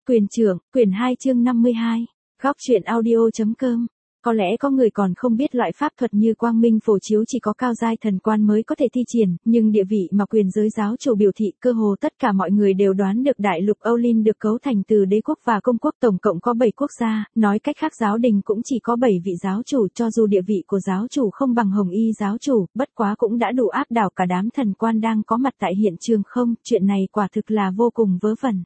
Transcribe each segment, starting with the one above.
Quyền trưởng, quyển 2 chương 52. Góc truyện audio.com. Có lẽ có người còn không biết loại pháp thuật như quang minh phổ chiếu chỉ có cao giai thần quan mới có thể thi triển, nhưng địa vị mà quyền giới giáo chủ biểu thị cơ hồ tất cả mọi người đều đoán được đại lục Olin được cấu thành từ đế quốc và công quốc, tổng cộng có 7 quốc gia, nói cách khác giáo đình cũng chỉ có 7 vị giáo chủ, cho dù địa vị của giáo chủ không bằng Hồng Y giáo chủ, bất quá cũng đã đủ áp đảo cả đám thần quan đang có mặt tại hiện trường không, chuyện này quả thực là vô cùng vớ vẩn.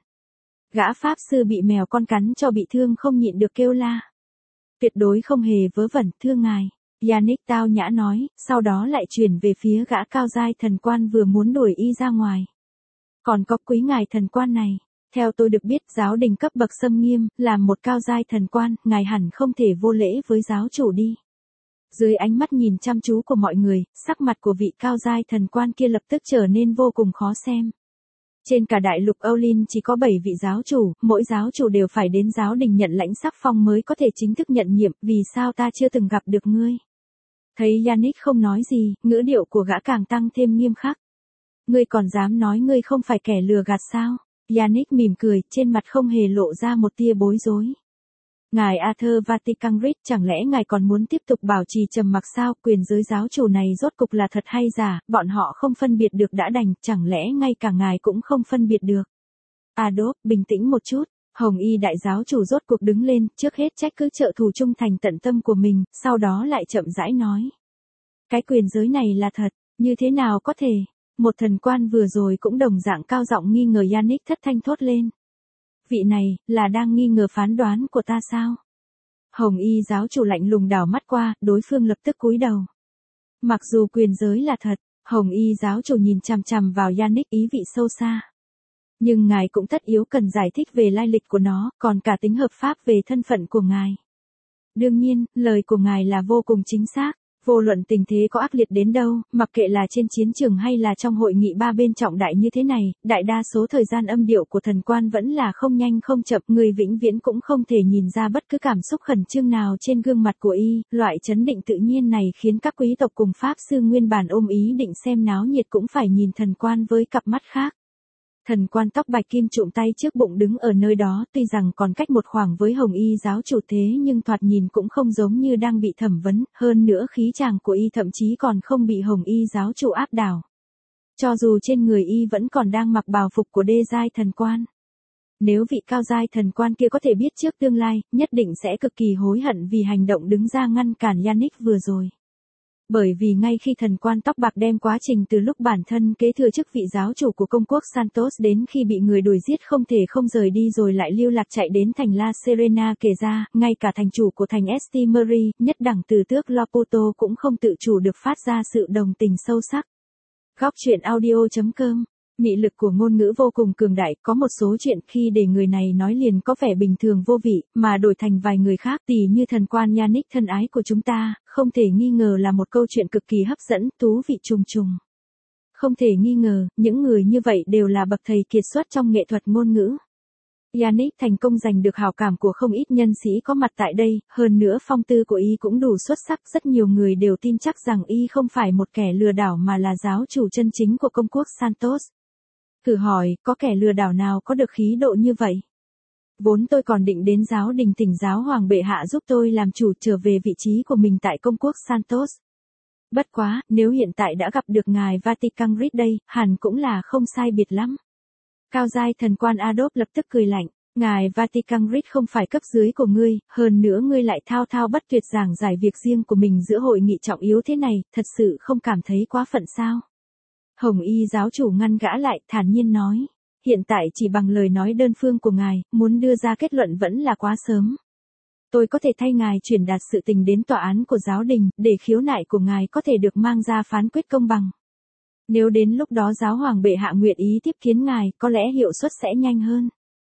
Gã pháp sư bị mèo con cắn cho bị thương không nhịn được kêu la. Tuyệt đối không hề vớ vẩn, thưa ngài. Yannick tao nhã nói, sau đó lại chuyển về phía gã cao giai thần quan vừa muốn đuổi y ra ngoài. Còn có quý ngài thần quan này, theo tôi được biết giáo đình cấp bậc xâm nghiêm, làm một cao giai thần quan, ngài hẳn không thể vô lễ với giáo chủ đi. Dưới ánh mắt nhìn chăm chú của mọi người, sắc mặt của vị cao giai thần quan kia lập tức trở nên vô cùng khó xem. Trên cả đại lục Olin chỉ có 7 vị giáo chủ, mỗi giáo chủ đều phải đến giáo đình nhận lãnh sắc phong mới có thể chính thức nhận nhiệm, vì sao ta chưa từng gặp được ngươi? Thấy Yannick không nói gì, ngữ điệu của gã càng tăng thêm nghiêm khắc. Ngươi còn dám nói ngươi không phải kẻ lừa gạt sao? Yannick mỉm cười, trên mặt không hề lộ ra một tia bối rối. Ngài Arthur Vaticanrit, chẳng lẽ ngài còn muốn tiếp tục bảo trì trầm mặc sao? Quyền giới giáo chủ này rốt cục là thật hay giả, bọn họ không phân biệt được đã đành, chẳng lẽ ngay cả ngài cũng không phân biệt được? Adolf, bình tĩnh một chút. Hồng Y đại giáo chủ rốt cuộc đứng lên, trước hết trách cứ trợ thủ trung thành tận tâm của mình, sau đó lại chậm rãi nói. Cái quyền giới này là thật, như thế nào có thể? Một thần quan vừa rồi cũng đồng dạng cao giọng nghi ngờ Yannick thất thanh thốt lên. Vị này, là đang nghi ngờ phán đoán của ta sao? Hồng Y giáo chủ lạnh lùng đảo mắt qua, đối phương lập tức cúi đầu. Mặc dù quyền giới là thật, Hồng Y giáo chủ nhìn chằm chằm vào Yannick ý vị sâu xa. Nhưng ngài cũng tất yếu cần giải thích về lai lịch của nó, còn cả tính hợp pháp về thân phận của ngài. Đương nhiên, lời của ngài là vô cùng chính xác. Vô luận tình thế có ác liệt đến đâu, mặc kệ là trên chiến trường hay là trong hội nghị ba bên trọng đại như thế này, đại đa số thời gian âm điệu của thần quan vẫn là không nhanh không chậm, người vĩnh viễn cũng không thể nhìn ra bất cứ cảm xúc khẩn trương nào trên gương mặt của y, loại chấn định tự nhiên này khiến các quý tộc cùng pháp sư nguyên bản ôm ý định xem náo nhiệt cũng phải nhìn thần quan với cặp mắt khác. Thần quan tóc bạch kim trụm tay trước bụng đứng ở nơi đó, tuy rằng còn cách một khoảng với Hồng Y giáo chủ thế nhưng thoạt nhìn cũng không giống như đang bị thẩm vấn, hơn nữa khí chàng của y thậm chí còn không bị Hồng Y giáo chủ áp đảo. Cho dù trên người y vẫn còn đang mặc bào phục của đê giai thần quan. Nếu vị cao giai thần quan kia có thể biết trước tương lai, nhất định sẽ cực kỳ hối hận vì hành động đứng ra ngăn cản Yannick vừa rồi. Bởi vì ngay khi thần quan tóc bạc đem quá trình từ lúc bản thân kế thừa chức vị giáo chủ của công quốc Santos đến khi bị người đuổi giết không thể không rời đi rồi lại lưu lạc chạy đến thành La Serena kể ra, ngay cả thành chủ của thành Estimery, nhất đẳng tử tước Lopoto cũng không tự chủ được phát ra sự đồng tình sâu sắc. Góc truyện audio.com. Mị lực của ngôn ngữ vô cùng cường đại, có một số chuyện khi để người này nói liền có vẻ bình thường vô vị, mà đổi thành vài người khác tỉ như thần quan Yannick thân ái của chúng ta, không thể nghi ngờ là một câu chuyện cực kỳ hấp dẫn, thú vị trùng trùng. Không thể nghi ngờ, những người như vậy đều là bậc thầy kiệt xuất trong nghệ thuật ngôn ngữ. Yannick thành công giành được hảo cảm của không ít nhân sĩ có mặt tại đây, hơn nữa phong tư của y cũng đủ xuất sắc, rất nhiều người đều tin chắc rằng y không phải một kẻ lừa đảo mà là giáo chủ chân chính của công quốc Santos. Thử hỏi, có kẻ lừa đảo nào có được khí độ như vậy? Vốn tôi còn định đến giáo đình thỉnh giáo hoàng bệ hạ giúp tôi làm chủ trở về vị trí của mình tại công quốc Santos. Bất quá, nếu hiện tại đã gặp được ngài Vaticanrit đây, hẳn cũng là không sai biệt lắm. Cao giai thần quan Adolf lập tức cười lạnh, ngài Vaticanrit không phải cấp dưới của ngươi, hơn nữa ngươi lại thao thao bất tuyệt giảng giải việc riêng của mình giữa hội nghị trọng yếu thế này, thật sự không cảm thấy quá phận sao? Hồng Y giáo chủ ngăn gã lại, thản nhiên nói, hiện tại chỉ bằng lời nói đơn phương của ngài, muốn đưa ra kết luận vẫn là quá sớm. Tôi có thể thay ngài truyền đạt sự tình đến tòa án của giáo đình, để khiếu nại của ngài có thể được mang ra phán quyết công bằng. Nếu đến lúc đó giáo hoàng bệ hạ nguyện ý tiếp kiến ngài, có lẽ hiệu suất sẽ nhanh hơn.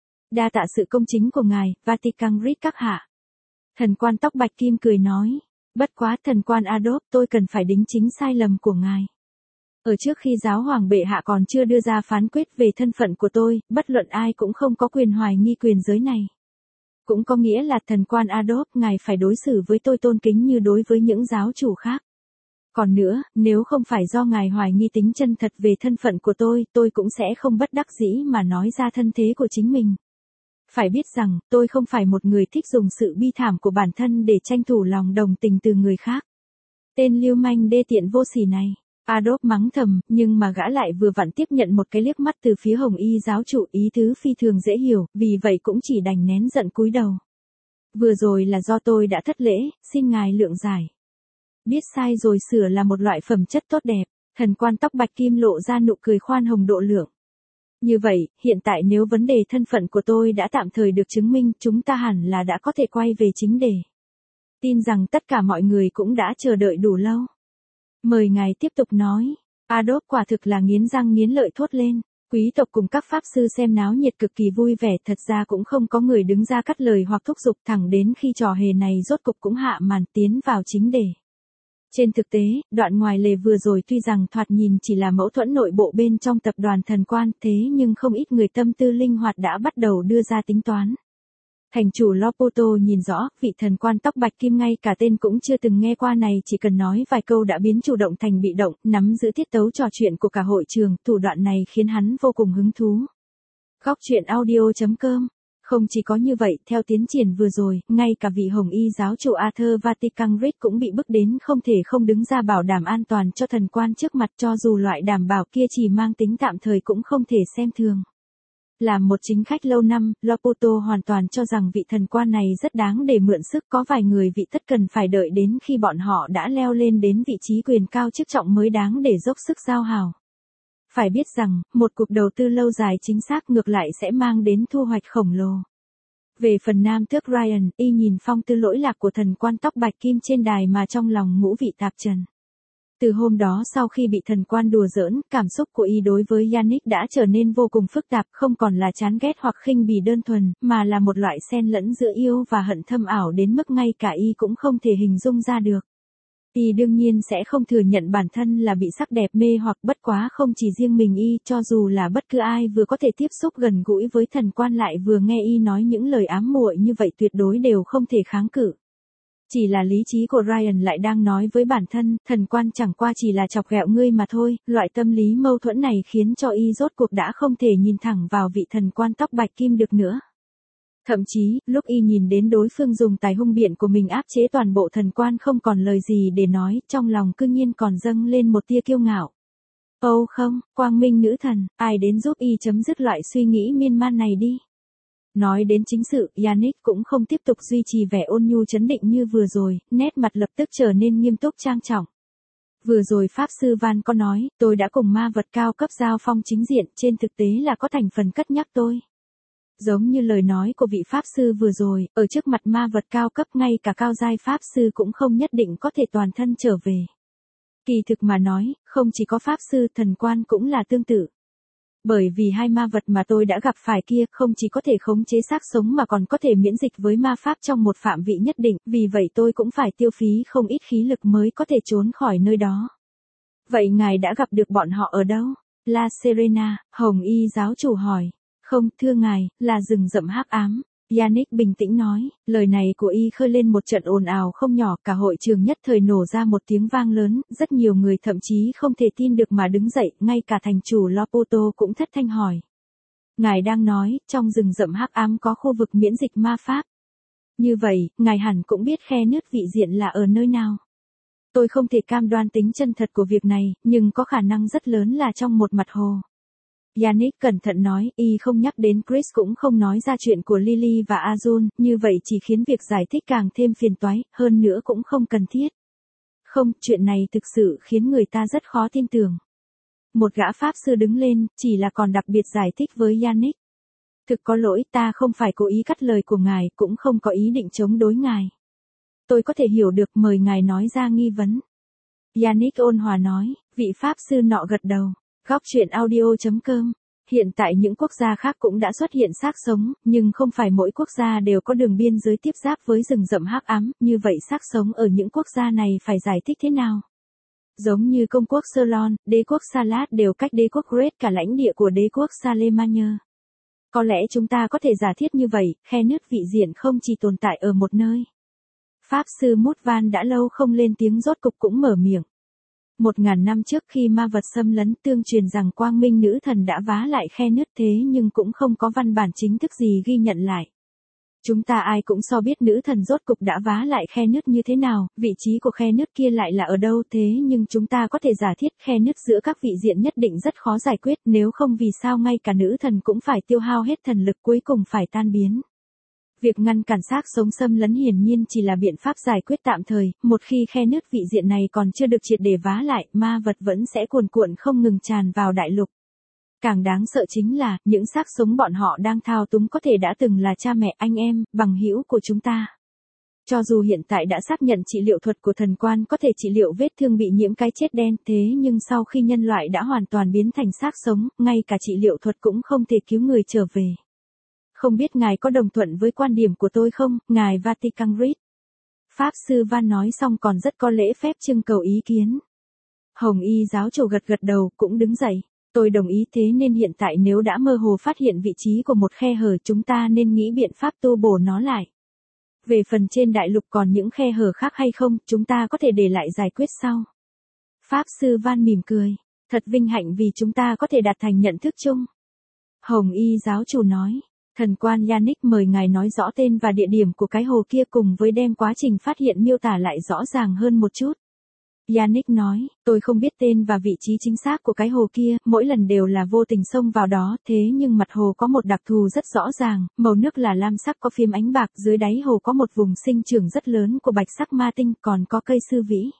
Đa tạ sự công chính của ngài, Vaticanrit các hạ. Thần quan tóc bạch kim cười nói, bất quá thần quan Adolf, tôi cần phải đính chính sai lầm của ngài. Ở trước khi giáo hoàng bệ hạ còn chưa đưa ra phán quyết về thân phận của tôi, bất luận ai cũng không có quyền hoài nghi quyền giới này. Cũng có nghĩa là thần quan Adolf, ngài phải đối xử với tôi tôn kính như đối với những giáo chủ khác. Còn nữa, nếu không phải do ngài hoài nghi tính chân thật về thân phận của tôi cũng sẽ không bất đắc dĩ mà nói ra thân thế của chính mình. Phải biết rằng, tôi không phải một người thích dùng sự bi thảm của bản thân để tranh thủ lòng đồng tình từ người khác. Tên lưu manh đê tiện vô sỉ này. Adolf mắng thầm, nhưng mà gã lại vừa vặn tiếp nhận một cái liếc mắt từ phía Hồng Y giáo chủ, ý tứ phi thường dễ hiểu, vì vậy cũng chỉ đành nén giận cúi đầu. Vừa rồi là do tôi đã thất lễ, xin ngài lượng giải. Biết sai rồi sửa là một loại phẩm chất tốt đẹp, thần quan tóc bạch kim lộ ra nụ cười khoan hồng độ lượng. Như vậy, hiện tại nếu vấn đề thân phận của tôi đã tạm thời được chứng minh, chúng ta hẳn là đã có thể quay về chính đề. Tin rằng tất cả mọi người cũng đã chờ đợi đủ lâu. Mời ngài tiếp tục nói. Adolf quả thực là nghiến răng nghiến lợi thốt lên. Quý tộc cùng các pháp sư xem náo nhiệt cực kỳ vui vẻ, thật ra cũng không có người đứng ra cắt lời hoặc thúc giục, thẳng đến khi trò hề này rốt cục cũng hạ màn tiến vào chính đề. Trên thực tế, đoạn ngoài lề vừa rồi tuy rằng thoạt nhìn chỉ là mâu thuẫn nội bộ bên trong tập đoàn thần quan, thế nhưng không ít người tâm tư linh hoạt đã bắt đầu đưa ra tính toán. Thành chủ Lopoto nhìn rõ, vị thần quan tóc bạch kim ngay cả tên cũng chưa từng nghe qua này, chỉ cần nói vài câu đã biến chủ động thành bị động, nắm giữ tiết tấu trò chuyện của cả hội trường, thủ đoạn này khiến hắn vô cùng hứng thú. Góc truyện audio.com. Không chỉ có như vậy, theo tiến triển vừa rồi, ngay cả vị Hồng Y giáo chủ Arthur Vaticanus cũng bị bức đến không thể không đứng ra bảo đảm an toàn cho thần quan trước mặt, cho dù loại đảm bảo kia chỉ mang tính tạm thời cũng không thể xem thường. Là một chính khách lâu năm, Lopoto hoàn toàn cho rằng vị thần quan này rất đáng để mượn sức, có vài người vị tất cần phải đợi đến khi bọn họ đã leo lên đến vị trí quyền cao chức trọng mới đáng để dốc sức giao hảo. Phải biết rằng, một cuộc đầu tư lâu dài chính xác ngược lại sẽ mang đến thu hoạch khổng lồ. Về phần nam tước Ryan, y nhìn phong tư lỗi lạc của thần quan tóc bạch kim trên đài mà trong lòng ngũ vị tạp trần. Từ hôm đó sau khi bị thần quan đùa giỡn, cảm xúc của y đối với Yannick đã trở nên vô cùng phức tạp, không còn là chán ghét hoặc khinh bỉ đơn thuần, mà là một loại xen lẫn giữa yêu và hận thâm ảo đến mức ngay cả y cũng không thể hình dung ra được. Y đương nhiên sẽ không thừa nhận bản thân là bị sắc đẹp mê hoặc, bất quá không chỉ riêng mình y, cho dù là bất cứ ai vừa có thể tiếp xúc gần gũi với thần quan lại vừa nghe y nói những lời ám muội như vậy tuyệt đối đều không thể kháng cự. Chỉ là lý trí của Ryan lại đang nói với bản thân, thần quan chẳng qua chỉ là chọc ghẹo ngươi mà thôi, loại tâm lý mâu thuẫn này khiến cho y rốt cuộc đã không thể nhìn thẳng vào vị thần quan tóc bạch kim được nữa. Thậm chí, lúc y nhìn đến đối phương dùng tài hung biện của mình áp chế toàn bộ thần quan không còn lời gì để nói, trong lòng cư nhiên còn dâng lên một tia kiêu ngạo. Âu không, quang minh nữ thần, ai đến giúp y chấm dứt loại suy nghĩ miên man này đi. Nói đến chính sự, Yannick cũng không tiếp tục duy trì vẻ ôn nhu trấn định như vừa rồi, nét mặt lập tức trở nên nghiêm túc trang trọng. Vừa rồi Pháp Sư Van có nói, tôi đã cùng ma vật cao cấp giao phong chính diện, trên thực tế là có thành phần cất nhắc tôi. Giống như lời nói của vị Pháp Sư vừa rồi, ở trước mặt ma vật cao cấp ngay cả cao giai Pháp Sư cũng không nhất định có thể toàn thân trở về. Kỳ thực mà nói, không chỉ có Pháp Sư, thần quan cũng là tương tự. Bởi vì hai ma vật mà tôi đã gặp phải kia không chỉ có thể khống chế xác sống mà còn có thể miễn dịch với ma pháp trong một phạm vị nhất định, vì vậy tôi cũng phải tiêu phí không ít khí lực mới có thể trốn khỏi nơi đó. Vậy ngài đã gặp được bọn họ ở đâu? La Serena, Hồng Y giáo chủ hỏi. Không, thưa ngài, là rừng rậm hắc ám. Yannick bình tĩnh nói, lời này của y khơi lên một trận ồn ào không nhỏ, cả hội trường nhất thời nổ ra một tiếng vang lớn, rất nhiều người thậm chí không thể tin được mà đứng dậy, ngay cả thành chủ Lopoto cũng thất thanh hỏi. Ngài đang nói, trong rừng rậm hắc ám có khu vực miễn dịch ma pháp. Như vậy, ngài hẳn cũng biết khe nứt vị diện là ở nơi nào. Tôi không thể cam đoan tính chân thật của việc này, nhưng có khả năng rất lớn là trong một mặt hồ. Yannick cẩn thận nói, y không nhắc đến Chris cũng không nói ra chuyện của Lily và Azul, như vậy chỉ khiến việc giải thích càng thêm phiền toái, hơn nữa cũng không cần thiết. Không, chuyện này thực sự khiến người ta rất khó tin tưởng. Một gã pháp sư đứng lên, chỉ là còn đặc biệt giải thích với Yannick. Thực có lỗi, ta không phải cố ý cắt lời của ngài, cũng không có ý định chống đối ngài. Tôi có thể hiểu được, mời ngài nói ra nghi vấn. Yannick ôn hòa nói, vị pháp sư nọ gật đầu. Góc truyện audio.com. Hiện tại những quốc gia khác cũng đã xuất hiện xác sống, nhưng không phải mỗi quốc gia đều có đường biên giới tiếp giáp với rừng rậm hắc ám, như vậy xác sống ở những quốc gia này phải giải thích thế nào? Giống như công quốc Ceylon, đế quốc Salat đều cách đế quốc Great cả lãnh địa của đế quốc Salemania. Có lẽ chúng ta có thể giả thiết như vậy, khe nứt vị diện không chỉ tồn tại ở một nơi. Pháp sư Mút Van đã lâu không lên tiếng rốt cục cũng mở miệng. 1000 năm trước khi ma vật xâm lấn, tương truyền rằng Quang Minh nữ thần đã vá lại khe nứt, thế nhưng cũng không có văn bản chính thức gì ghi nhận lại. Chúng ta ai cũng so biết nữ thần rốt cục đã vá lại khe nứt như thế nào, vị trí của khe nứt kia lại là ở đâu, thế nhưng chúng ta có thể giả thiết khe nứt giữa các vị diện nhất định rất khó giải quyết, nếu không vì sao ngay cả nữ thần cũng phải tiêu hao hết thần lực cuối cùng phải tan biến. Việc ngăn cản xác sống xâm lấn hiển nhiên chỉ là biện pháp giải quyết tạm thời, một khi khe nứt vị diện này còn chưa được triệt để vá lại, ma vật vẫn sẽ cuồn cuộn không ngừng tràn vào đại lục. Càng đáng sợ chính là, những xác sống bọn họ đang thao túng có thể đã từng là cha mẹ, anh em, bằng hữu của chúng ta. Cho dù hiện tại đã xác nhận trị liệu thuật của thần quan có thể trị liệu vết thương bị nhiễm cái chết đen, thế nhưng sau khi nhân loại đã hoàn toàn biến thành xác sống, ngay cả trị liệu thuật cũng không thể cứu người trở về. Không biết ngài có đồng thuận với quan điểm của tôi không, ngài Vatican Reed? Pháp sư Van nói xong còn rất có lễ phép trưng cầu ý kiến. Hồng y giáo chủ gật gật đầu, cũng đứng dậy. Tôi đồng ý, thế nên hiện tại nếu đã mơ hồ phát hiện vị trí của một khe hở, chúng ta nên nghĩ biện pháp tu bổ nó lại. Về phần trên đại lục còn những khe hở khác hay không, chúng ta có thể để lại giải quyết sau. Pháp sư Van mỉm cười. Thật vinh hạnh vì chúng ta có thể đạt thành nhận thức chung. Hồng y giáo chủ nói. Thần quan Yannick mời ngài nói rõ tên và địa điểm của cái hồ kia cùng với đem quá trình phát hiện miêu tả lại rõ ràng hơn một chút. Yannick nói, tôi không biết tên và vị trí chính xác của cái hồ kia, mỗi lần đều là vô tình xông vào đó, thế nhưng mặt hồ có một đặc thù rất rõ ràng, màu nước là lam sắc có phím ánh bạc, dưới đáy hồ có một vùng sinh trưởng rất lớn của bạch sắc ma tinh, còn có cây sư vĩ.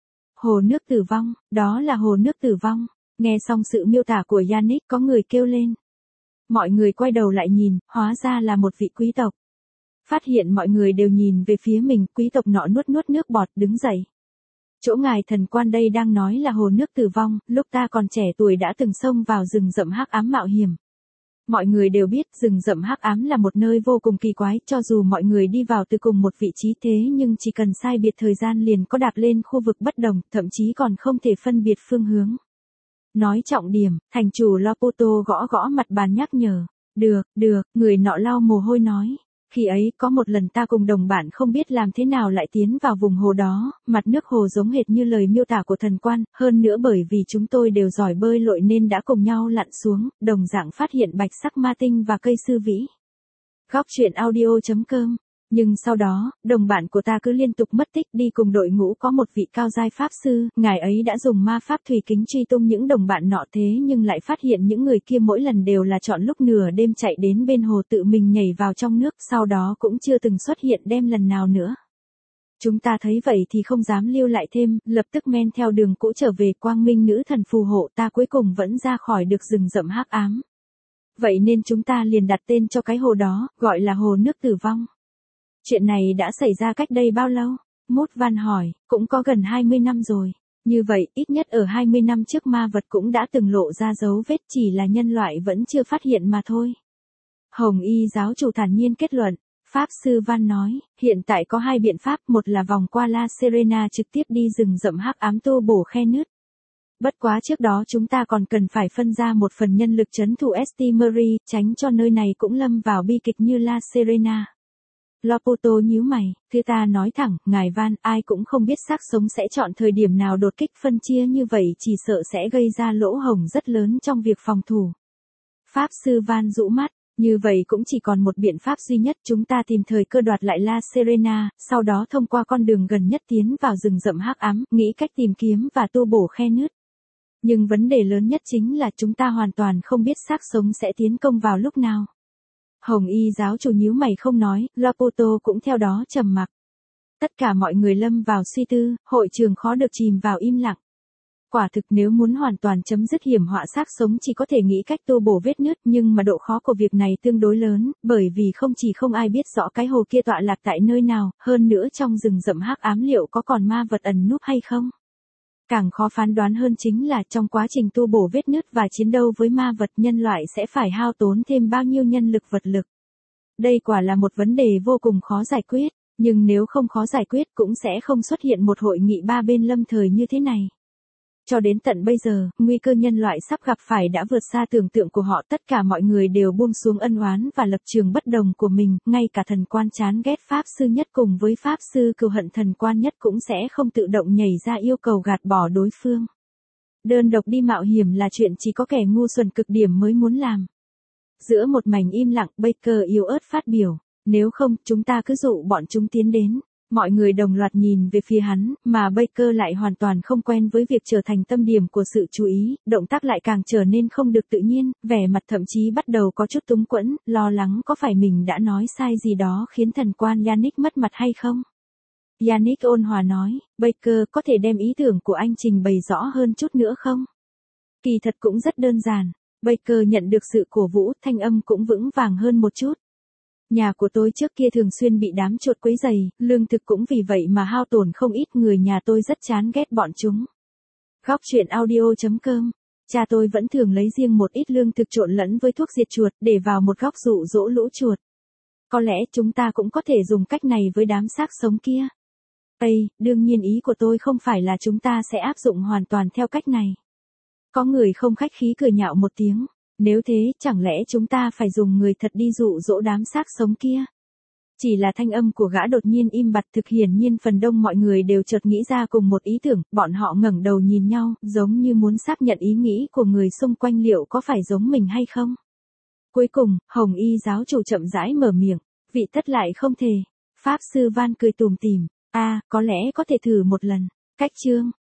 Hồ nước tử vong, đó là hồ nước tử vong. Nghe xong sự miêu tả của Yannick, có người kêu lên. Mọi người quay đầu lại nhìn, hóa ra là một vị quý tộc. Phát hiện mọi người đều nhìn về phía mình, quý tộc nọ nuốt nước bọt, đứng dậy. Chỗ ngài thần quan đây đang nói là hồ nước tử vong, lúc ta còn trẻ tuổi đã từng xông vào rừng rậm hắc ám mạo hiểm. Mọi người đều biết rừng rậm hắc ám là một nơi vô cùng kỳ quái, cho dù mọi người đi vào từ cùng một vị trí thế nhưng chỉ cần sai biệt thời gian liền có đạp lên khu vực bất đồng, thậm chí còn không thể phân biệt phương hướng. Nói trọng điểm, thành chủ Laputo gõ gõ mặt bàn nhắc nhở. Được, người nọ lau mồ hôi nói. Khi ấy, có một lần ta cùng đồng bạn không biết làm thế nào lại tiến vào vùng hồ đó, mặt nước hồ giống hệt như lời miêu tả của thần quan, hơn nữa bởi vì chúng tôi đều giỏi bơi lội nên đã cùng nhau lặn xuống, đồng dạng phát hiện bạch sắc ma tinh và cây sư vĩ. Góc truyện audio.com. Nhưng sau đó, đồng bạn của ta cứ liên tục mất tích, đi cùng đội ngũ có một vị cao giai pháp sư, ngài ấy đã dùng ma pháp thủy kính truy tung những đồng bạn nọ, thế nhưng lại phát hiện những người kia mỗi lần đều là chọn lúc nửa đêm chạy đến bên hồ tự mình nhảy vào trong nước, sau đó cũng chưa từng xuất hiện đêm lần nào nữa. Chúng ta thấy vậy thì không dám lưu lại thêm, lập tức men theo đường cũ trở về. Quang Minh nữ thần phù hộ ta cuối cùng vẫn ra khỏi được rừng rậm hắc ám. Vậy nên chúng ta liền đặt tên cho cái hồ đó, gọi là hồ nước tử vong. Chuyện này đã xảy ra cách đây bao lâu? Mốt Van hỏi, cũng có gần 20 năm rồi. Như vậy, ít nhất ở 20 năm trước ma vật cũng đã từng lộ ra dấu vết, chỉ là nhân loại vẫn chưa phát hiện mà thôi. Hồng y giáo chủ thản nhiên kết luận. Pháp sư Van nói, hiện tại có hai biện pháp, một là vòng qua La Serena trực tiếp đi rừng rậm hắc ám tu bổ khe nứt. Bất quá trước đó chúng ta còn cần phải phân ra một phần nhân lực trấn thủ St. Marie, tránh cho nơi này cũng lâm vào bi kịch như La Serena. Laputo nhíu mày, thưa ta nói thẳng, ngài Van, ai cũng không biết xác sống sẽ chọn thời điểm nào đột kích phân chia như vậy, chỉ sợ sẽ gây ra lỗ hổng rất lớn trong việc phòng thủ. Pháp sư Van rũ mắt, như vậy cũng chỉ còn một biện pháp duy nhất, chúng ta tìm thời cơ đoạt lại La Serena, sau đó thông qua con đường gần nhất tiến vào rừng rậm hắc ám, nghĩ cách tìm kiếm và tu bổ khe nứt. Nhưng vấn đề lớn nhất chính là chúng ta hoàn toàn không biết xác sống sẽ tiến công vào lúc nào. Hồng y giáo chủ nhíu mày không nói, Laputo cũng theo đó trầm mặc. Tất cả mọi người lâm vào suy tư, hội trường khó được chìm vào im lặng. Quả thực nếu muốn hoàn toàn chấm dứt hiểm họa xác sống chỉ có thể nghĩ cách tu bổ vết nứt, nhưng mà độ khó của việc này tương đối lớn, bởi vì không chỉ không ai biết rõ cái hồ kia tọa lạc tại nơi nào, hơn nữa trong rừng rậm hắc ám liệu có còn ma vật ẩn núp hay không. Càng khó phán đoán hơn chính là trong quá trình tu bổ vết nứt và chiến đấu với ma vật, nhân loại sẽ phải hao tốn thêm bao nhiêu nhân lực vật lực. Đây quả là một vấn đề vô cùng khó giải quyết, nhưng nếu không khó giải quyết cũng sẽ không xuất hiện một hội nghị ba bên lâm thời như thế này. Cho đến tận bây giờ, nguy cơ nhân loại sắp gặp phải đã vượt xa tưởng tượng của họ, tất cả mọi người đều buông xuống ân oán và lập trường bất đồng của mình, ngay cả thần quan chán ghét Pháp sư nhất cùng với Pháp sư cừu hận thần quan nhất cũng sẽ không tự động nhảy ra yêu cầu gạt bỏ đối phương. Đơn độc đi mạo hiểm là chuyện chỉ có kẻ ngu xuẩn cực điểm mới muốn làm. Giữa một mảnh im lặng, Baker yếu ớt phát biểu, nếu không, chúng ta cứ dụ bọn chúng tiến đến. Mọi người đồng loạt nhìn về phía hắn, mà Baker lại hoàn toàn không quen với việc trở thành tâm điểm của sự chú ý, động tác lại càng trở nên không được tự nhiên, vẻ mặt thậm chí bắt đầu có chút túng quẫn, lo lắng có phải mình đã nói sai gì đó khiến thần quan Yannick mất mặt hay không. Yannick ôn hòa nói, Baker có thể đem ý tưởng của anh trình bày rõ hơn chút nữa không? Kỳ thật cũng rất đơn giản. Baker nhận được sự cổ vũ, thanh âm cũng vững vàng hơn một chút. Nhà của tôi trước kia thường xuyên bị đám chuột quấy rầy, lương thực cũng vì vậy mà hao tổn không ít, người nhà tôi rất chán ghét bọn chúng. Góc truyện audio.com. Cha tôi vẫn thường lấy riêng một ít lương thực trộn lẫn với thuốc diệt chuột để vào một góc dụ dỗ lũ chuột. Có lẽ chúng ta cũng có thể dùng cách này với đám xác sống kia. Đương nhiên ý của tôi không phải là chúng ta sẽ áp dụng hoàn toàn theo cách này. Có người không khách khí cười nhạo một tiếng. Nếu thế, chẳng lẽ chúng ta phải dùng người thật đi dụ dỗ đám xác sống kia? Chỉ là thanh âm của gã đột nhiên im bặt, thực hiển nhiên phần đông mọi người đều chợt nghĩ ra cùng một ý tưởng, bọn họ ngẩng đầu nhìn nhau, giống như muốn xác nhận ý nghĩ của người xung quanh liệu có phải giống mình hay không. Cuối cùng, Hồng Y giáo chủ chậm rãi mở miệng, vị tất lại không thể. Pháp sư Van cười tủm tỉm, có lẽ có thể thử một lần. Cách chương